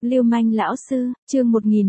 Lưu manh lão sư, chương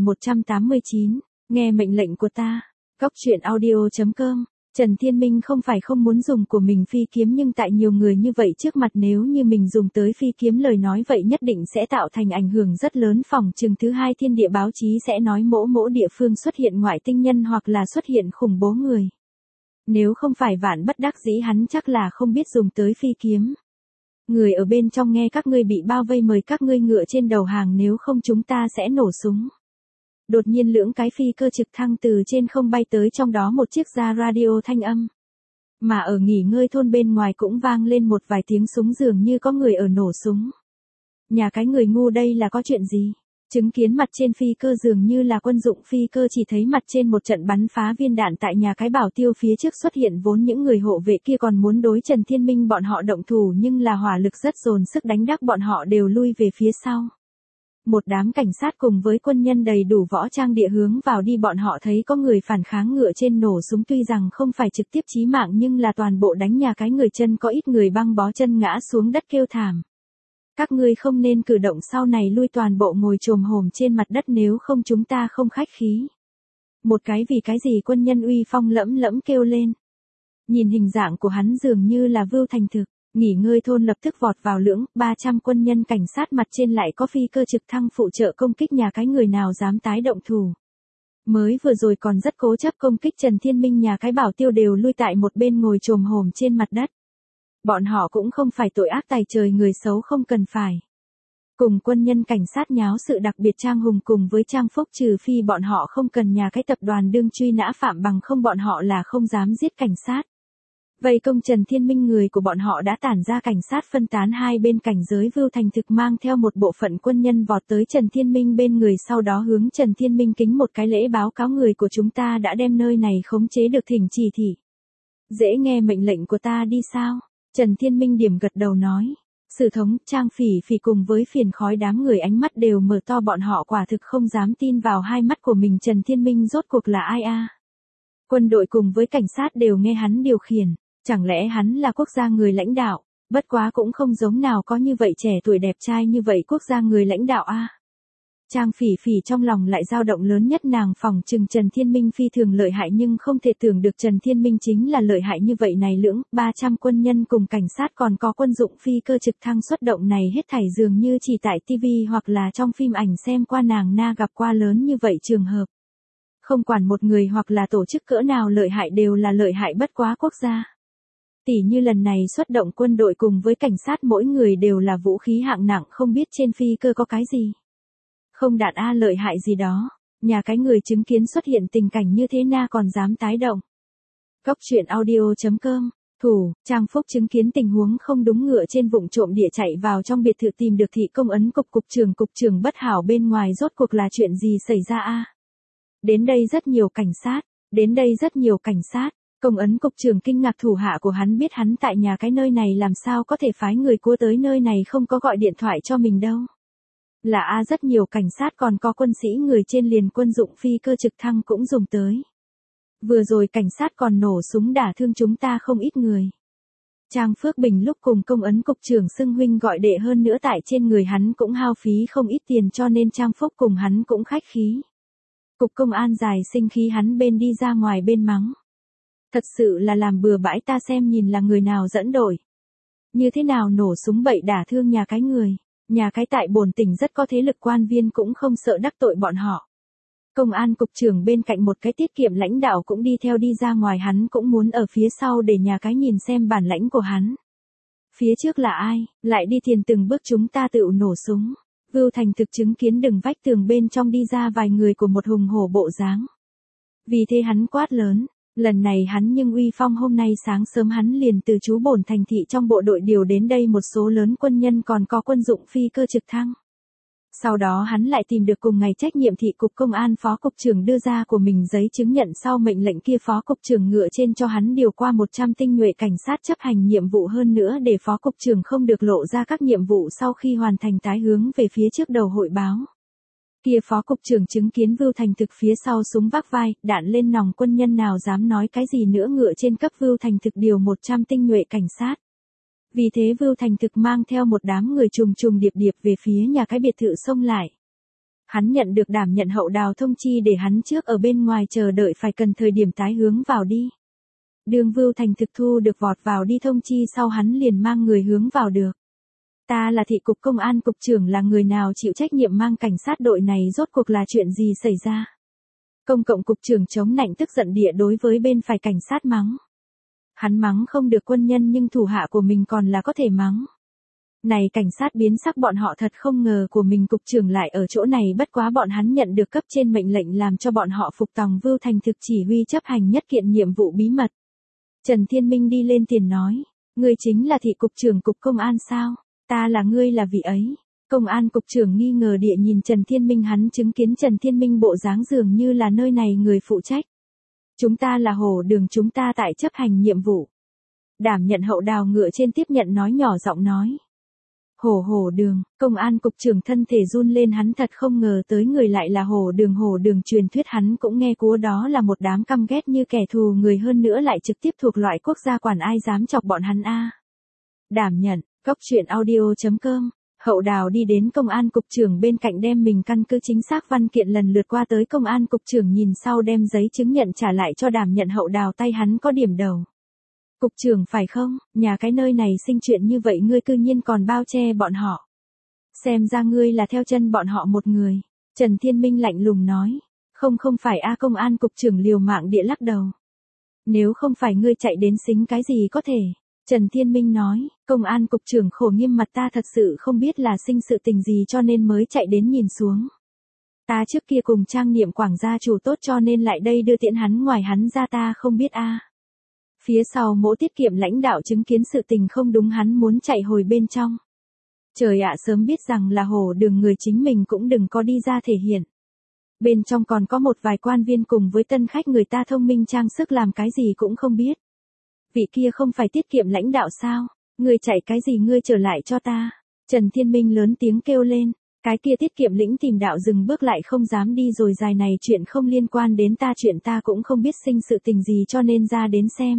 1189, nghe mệnh lệnh của ta. Góc truyện audio.com. Trần Thiên Minh không phải không muốn dùng của mình phi kiếm, nhưng tại nhiều người như vậy trước mặt nếu như mình dùng tới phi kiếm lời nói vậy nhất định sẽ tạo thành ảnh hưởng rất lớn. Phòng chừng thứ hai thiên địa báo chí sẽ nói mỗi địa phương xuất hiện ngoại tinh nhân hoặc là xuất hiện khủng bố người. Nếu không phải vạn bất đắc dĩ hắn chắc là không biết dùng tới phi kiếm. Người ở bên trong nghe các ngươi bị bao vây mời các ngươi ngựa trên đầu hàng, nếu không chúng ta sẽ nổ súng. Đột nhiên lưỡng cái phi cơ trực thăng từ trên không bay tới, trong đó một chiếc ra radio thanh âm. Mà ở nghỉ ngơi thôn bên ngoài cũng vang lên một vài tiếng súng, dường như có người ở nổ súng. Nhà cái người ngu, đây là có chuyện gì? Chứng kiến mặt trên phi cơ dường như là quân dụng phi cơ, chỉ thấy mặt trên một trận bắn phá viên đạn tại nhà cái bảo tiêu phía trước xuất hiện. Vốn những người hộ vệ kia còn muốn đối Trần Thiên Minh bọn họ động thủ, nhưng là hỏa lực rất dồn sức đánh đắc bọn họ đều lui về phía sau. Một đám cảnh sát cùng với quân nhân đầy đủ võ trang địa hướng vào đi, bọn họ thấy có người phản kháng ngựa trên nổ súng, tuy rằng không phải trực tiếp chí mạng nhưng là toàn bộ đánh nhà cái người chân, có ít người băng bó chân ngã xuống đất kêu thảm. Các ngươi không nên cử động, sau này lui, toàn bộ ngồi chồm hổm trên mặt đất, nếu không chúng ta không khách khí. Một cái vì cái gì quân nhân uy phong lẫm lẫm kêu lên. Nhìn hình dạng của hắn dường như là Vưu Thành Thực. Nghỉ ngơi thôn lập tức vọt vào lưỡng 300 quân nhân cảnh sát, mặt trên lại có phi cơ trực thăng phụ trợ công kích nhà cái, người nào dám tái động thủ. Mới vừa rồi còn rất cố chấp công kích Trần Thiên Minh, nhà cái bảo tiêu đều lui tại một bên ngồi chồm hổm trên mặt đất. Bọn họ cũng không phải tội ác tày trời, người xấu không cần phải cùng quân nhân cảnh sát nháo sự, đặc biệt Trang Hùng cùng với Trang Phúc, trừ phi bọn họ không cần nhà cái tập đoàn đương truy nã phạm, bằng không bọn họ là không dám giết cảnh sát. Vây công Trần Thiên Minh, người của bọn họ đã tản ra, cảnh sát phân tán hai bên cảnh giới. Vưu Thành Thực mang theo một bộ phận quân nhân vọt tới Trần Thiên Minh bên người, sau đó hướng Trần Thiên Minh kính một cái lễ, báo cáo người của chúng ta đã đem nơi này khống chế được, thỉnh chỉ thị. Dễ nghe mệnh lệnh của ta đi sao? Trần Thiên Minh điểm gật đầu nói. Sử Thống, Trang Phỉ Phỉ cùng với Phiền Khói đám người ánh mắt đều mở to, bọn họ quả thực không dám tin vào hai mắt của mình. Trần Thiên Minh rốt cuộc là ai a? Quân đội cùng với cảnh sát đều nghe hắn điều khiển. Chẳng lẽ hắn là quốc gia người lãnh đạo? Bất quá cũng không giống nào có như vậy trẻ tuổi đẹp trai như vậy quốc gia người lãnh đạo a. Trang Phỉ Phỉ trong lòng lại dao động lớn nhất, nàng phỏng chừng Trần Thiên Minh phi thường lợi hại, nhưng không thể tưởng được Trần Thiên Minh chính là lợi hại như vậy này. Lưỡng 300 quân nhân cùng cảnh sát còn có quân dụng phi cơ trực thăng xuất động này, hết thảy dường như chỉ tại TV hoặc là trong phim ảnh xem qua, nàng na gặp qua lớn như vậy trường hợp. Không quản một người hoặc là tổ chức cỡ nào lợi hại, đều là lợi hại, bất quá quốc gia. Tỉ như lần này xuất động quân đội cùng với cảnh sát, mỗi người đều là vũ khí hạng nặng, không biết trên phi cơ có cái gì. Không đạn a, lợi hại gì đó. Nhà cái người chứng kiến xuất hiện tình cảnh như thế na còn dám tái động. Góc truyện audio.com. Thủ, Trang Phúc chứng kiến tình huống không đúng, ngựa trên vụng trộm địa chạy vào trong biệt thự tìm được thị công ấn cục trưởng bất hảo bên ngoài, rốt cuộc là chuyện gì xảy ra a? Đến đây rất nhiều cảnh sát. Công ấn cục trưởng kinh ngạc, thủ hạ của hắn biết hắn tại nhà cái nơi này, làm sao có thể phái người cua tới nơi này, không có gọi điện thoại cho mình đâu. Là a, rất nhiều cảnh sát, còn có quân sĩ người trên liền quân dụng phi cơ trực thăng cũng dùng tới. Vừa rồi cảnh sát còn nổ súng đả thương chúng ta không ít người. Trang Phước Bình lúc cùng công ấn cục trưởng xưng huynh gọi đệ, hơn nữa tại trên người hắn cũng hao phí không ít tiền, cho nên Trang Phúc cùng hắn cũng khách khí. Cục công an dài sinh khí, hắn bên đi ra ngoài bên mắng. Thật sự là làm bừa bãi, ta xem nhìn là người nào dẫn đội. Như thế nào nổ súng bậy đả thương nhà cái người. Nhà cái tại bổn tỉnh rất có thế lực, quan viên cũng không sợ đắc tội bọn họ. Công an cục trưởng bên cạnh một cái tiết kiệm lãnh đạo cũng đi theo đi ra ngoài, hắn cũng muốn ở phía sau để nhà cái nhìn xem bản lãnh của hắn. Phía trước là ai, lại đi thiền từng bước chúng ta tự nổ súng. Vưu Thành Thực chứng kiến đường vách tường bên trong đi ra vài người của một hùng hổ bộ dáng. Vì thế hắn quát lớn. Lần này hắn nhưng uy phong, hôm nay sáng sớm hắn liền từ chú bổn thành thị trong bộ đội điều đến đây một số lớn quân nhân, còn có quân dụng phi cơ trực thăng. Sau đó hắn lại tìm được cùng ngày trách nhiệm thị cục công an phó cục trưởng đưa ra của mình giấy chứng nhận, sau mệnh lệnh kia phó cục trưởng ngựa trên cho hắn điều qua 100 tinh nhuệ cảnh sát chấp hành nhiệm vụ, hơn nữa để phó cục trưởng không được lộ ra các nhiệm vụ, sau khi hoàn thành tái hướng về phía trước đầu hội báo. Kia phó cục trưởng chứng kiến Vưu Thành Thực phía sau súng vác vai, đạn lên nòng, quân nhân nào dám nói cái gì nữa, ngựa trên cấp Vưu Thành Thực điều 100 tinh nhuệ cảnh sát. Vì thế Vưu Thành Thực mang theo một đám người trùng điệp về phía nhà cái biệt thự xông lại. Hắn nhận được đảm nhận hậu đào thông chi để hắn trước ở bên ngoài chờ đợi phải cần thời điểm tái hướng vào đi. Đường Vưu Thành thực thu được vọt vào đi thông chi sau hắn liền mang người hướng vào được. Ta là thị cục công an cục trưởng là người nào chịu trách nhiệm mang cảnh sát đội này rốt cuộc là chuyện gì xảy ra? Công cộng cục trưởng chống nạnh tức giận địa đối với bên phải cảnh sát mắng. Hắn mắng không được quân nhân nhưng thủ hạ của mình còn là có thể mắng. Này cảnh sát biến sắc bọn họ thật không ngờ của mình cục trưởng lại ở chỗ này bất quá bọn hắn nhận được cấp trên mệnh lệnh làm cho bọn họ phục tòng Vưu Thành thực chỉ huy chấp hành nhất kiện nhiệm vụ bí mật. Trần Thiên Minh đi lên tiền nói, ngươi chính là thị cục trưởng cục công an sao? Ta là ngươi là vị ấy. Công an cục trưởng nghi ngờ địa nhìn Trần Thiên Minh hắn chứng kiến Trần Thiên Minh bộ dáng dường như là nơi này người phụ trách. Chúng ta là Hổ Đường chúng ta tại chấp hành nhiệm vụ. Đảm nhận hậu đào ngựa trên tiếp nhận nói nhỏ giọng nói. Hổ Đường, công an cục trưởng thân thể run lên hắn thật không ngờ tới người lại là Hổ Đường truyền thuyết hắn cũng nghe cúa đó là một đám căm ghét như kẻ thù người hơn nữa lại trực tiếp thuộc loại quốc gia quản ai dám chọc bọn hắn a. Đảm nhận, Cóc truyện audio.com. Hậu đào đi đến công an cục trưởng bên cạnh đem mình căn cứ chính xác văn kiện lần lượt qua tới công an cục trưởng nhìn sau đem giấy chứng nhận trả lại cho đảm nhận hậu đào tay hắn có điểm đầu. Cục trưởng phải không, nhà cái nơi này sinh chuyện như vậy ngươi cư nhiên còn bao che bọn họ. Xem ra ngươi là theo chân bọn họ một người. Trần Thiên Minh lạnh lùng nói. Không phải a công an cục trưởng liều mạng địa lắc đầu. Nếu không phải ngươi chạy đến xính cái gì có thể. Trần Thiên Minh nói, công an cục trưởng khổ nghiêm mặt ta thật sự không biết là sinh sự tình gì cho nên mới chạy đến nhìn xuống. Ta trước kia cùng trang niệm quảng gia chủ tốt cho nên lại đây đưa tiễn hắn ngoài hắn ra ta không biết a. Phía sau mỗ tiết kiệm lãnh đạo chứng kiến sự tình không đúng hắn muốn chạy hồi bên trong. Trời ạ sớm biết rằng là Hổ Đường người chính mình cũng đừng có đi ra thể hiện. Bên trong còn có một vài quan viên cùng với tân khách người ta thông minh trang sức làm cái gì cũng không biết. Vị kia không phải tiết kiệm lãnh đạo sao? Ngươi chạy cái gì ngươi trở lại cho ta? Trần Thiên Minh lớn tiếng kêu lên. Cái kia tiết kiệm lĩnh tìm đạo dừng bước lại không dám đi rồi dài này chuyện không liên quan đến ta chuyện ta cũng không biết sinh sự tình gì cho nên ra đến xem.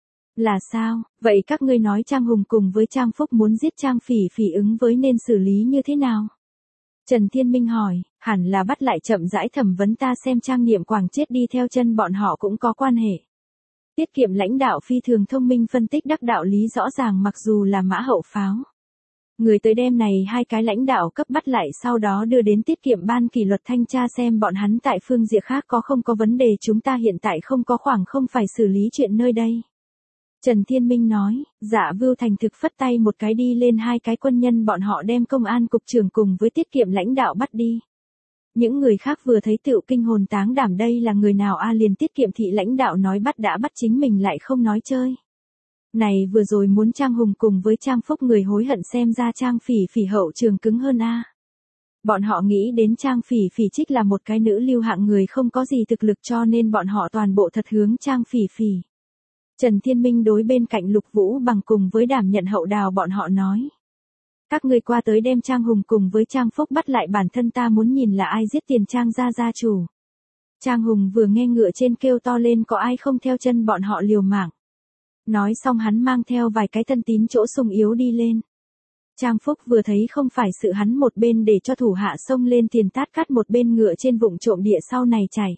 Là sao? Vậy các ngươi nói Trang Hùng cùng với Trang Phúc muốn giết Trang Phỉ Phỉ ứng với nên xử lý như thế nào? Trần Thiên Minh hỏi, hẳn là bắt lại chậm rãi thẩm vấn ta xem Trang Niệm Quảng chết đi theo chân bọn họ cũng có quan hệ. Tiết kiệm lãnh đạo phi thường thông minh phân tích đắc đạo lý rõ ràng mặc dù là mã hậu pháo. Người tới đêm này hai cái lãnh đạo cấp bắt lại sau đó đưa đến tiết kiệm ban kỷ luật thanh tra xem bọn hắn tại phương diện khác có không có vấn đề chúng ta hiện tại không có khoảng không phải xử lý chuyện nơi đây. Trần Thiên Minh nói, dạ Vưu Thành thực phất tay một cái đi lên hai cái quân nhân bọn họ đem công an cục trưởng cùng với tiết kiệm lãnh đạo bắt đi. Những người khác vừa thấy tựu kinh hồn táng đảm đây là người nào a liền tiết kiệm thị lãnh đạo nói bắt đã bắt chính mình lại không nói chơi. Này vừa rồi muốn Trang Hùng cùng với Trang Phúc người hối hận xem ra Trang Phỉ Phỉ hậu trường cứng hơn a. Bọn họ nghĩ đến Trang Phỉ Phỉ trích là một cái nữ lưu hạng người không có gì thực lực cho nên bọn họ toàn bộ thật hướng Trang Phỉ Phỉ. Trần Thiên Minh đối bên cạnh Lục Vũ Bằng cùng với đảm nhận hậu đào bọn họ nói. Các ngươi qua tới đem Trang Hùng cùng với Trang Phúc bắt lại bản thân ta muốn nhìn là ai giết tiền Trang gia chủ. Trang Hùng vừa nghe ngựa trên kêu to lên có ai không theo chân bọn họ liều mạng. Nói xong hắn mang theo vài cái thân tín chỗ sung yếu đi lên. Trang Phúc vừa thấy không phải sự hắn một bên để cho thủ hạ xông lên tiền tát cắt một bên ngựa trên vụng trộm địa sau này chạy.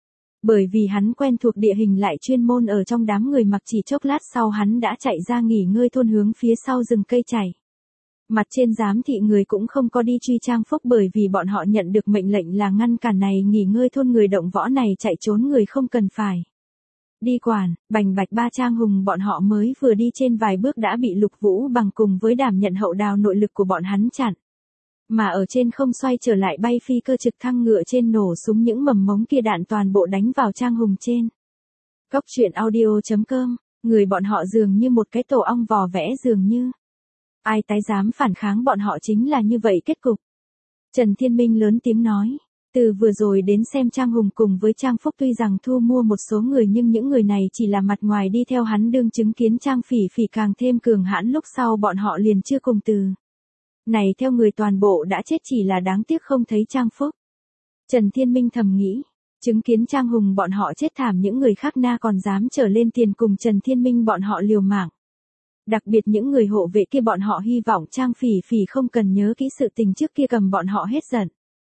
Bởi vì hắn quen thuộc địa hình lại chuyên môn ở trong đám người mặc chỉ chốc lát sau hắn đã chạy ra nghỉ ngơi thôn hướng phía sau rừng cây chạy. Mặt trên giám thị người cũng không có đi truy Trang Phúc bởi vì bọn họ nhận được mệnh lệnh là ngăn cản này nghỉ ngơi thôn người động võ này chạy trốn người không cần phải. Đi quản, bành bạch ba Trang Hùng bọn họ mới vừa đi trên vài bước đã bị Lục Vũ Bằng cùng với đảm nhận hậu đào nội lực của bọn hắn chặn. Mà ở trên không xoay trở lại bay phi cơ trực thăng ngựa trên nổ súng những mầm mống kia đạn toàn bộ đánh vào Trang Hùng trên. Cóc truyện audio.com, người bọn họ dường như một cái tổ ong vò vẽ dường như. Ai tái dám phản kháng bọn họ chính là như vậy kết cục. Trần Thiên Minh lớn tiếng nói. Từ vừa rồi đến xem Trang Hùng cùng với Trang Phúc tuy rằng thu mua một số người nhưng những người này chỉ là mặt ngoài đi theo hắn đương chứng kiến Trang Phỉ Phỉ càng thêm cường hãn lúc sau bọn họ liền chưa cùng từ. Này theo người toàn bộ đã chết chỉ là đáng tiếc không thấy Trang Phúc. Trần Thiên Minh thầm nghĩ. Chứng kiến Trang Hùng bọn họ chết thảm những người khác na còn dám trở lên tiền cùng Trần Thiên Minh bọn họ liều mạng. Đặc biệt những người hộ vệ kia bọn họ hy vọng Trang Phỉ Phỉ không cần nhớ kỹ sự tình trước kia cầm bọn họ hết giận.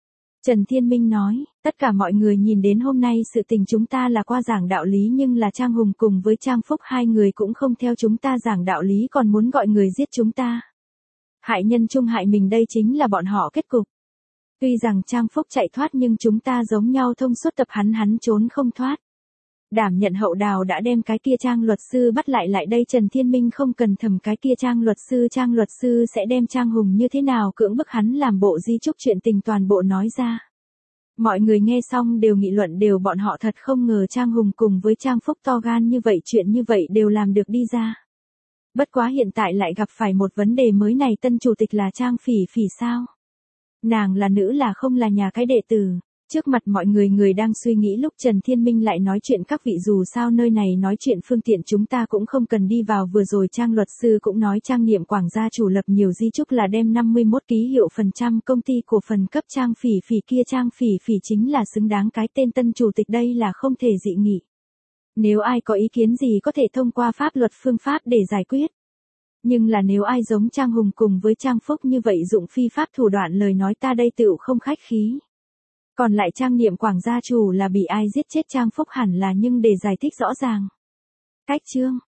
Trần Thiên Minh nói, tất cả mọi người nhìn đến hôm nay sự tình chúng ta là qua giảng đạo lý nhưng là Trang Hùng cùng với Trang Phúc hai người cũng không theo chúng ta giảng đạo lý còn muốn gọi người giết chúng ta. Hại nhân chung hại mình đây chính là bọn họ kết cục. Tuy rằng Trang Phúc chạy thoát nhưng chúng ta giống nhau thông suốt tập hắn trốn không thoát. Đảm nhận hậu đào đã đem cái kia Trang luật sư bắt lại đây Trần Thiên Minh không cần thầm cái kia Trang luật sư sẽ đem Trang Hùng như thế nào cưỡng bức hắn làm bộ di chúc chuyện tình toàn bộ nói ra. Mọi người nghe xong đều nghị luận đều bọn họ thật không ngờ Trang Hùng cùng với Trang Phúc to gan như vậy chuyện như vậy đều làm được đi ra. Bất quá hiện tại lại gặp phải một vấn đề mới này tân chủ tịch là Trang Phỉ Phỉ sao? Nàng là nữ là không là nhà cái đệ tử. Trước mặt mọi người đang suy nghĩ lúc Trần Thiên Minh lại nói chuyện các vị dù sao nơi này nói chuyện phương tiện chúng ta cũng không cần đi vào vừa rồi Trang luật sư cũng nói Trang Niệm Quảng gia chủ lập nhiều di chúc là đem 51 ký hiệu phần trăm công ty cổ phần cấp Trang Phỉ Phỉ kia Trang Phỉ Phỉ chính là xứng đáng cái tên tân chủ tịch đây là không thể dị nghị. Nếu ai có ý kiến gì có thể thông qua pháp luật phương pháp để giải quyết. Nhưng là nếu ai giống Trang Hùng cùng với Trang Phúc như vậy dụng phi pháp thủ đoạn lời nói ta đây tựu không khách khí. Còn lại Trang Niệm Quảng gia chủ là bị ai giết chết Trang Phúc hẳn là nhưng để giải thích rõ ràng. Cách chương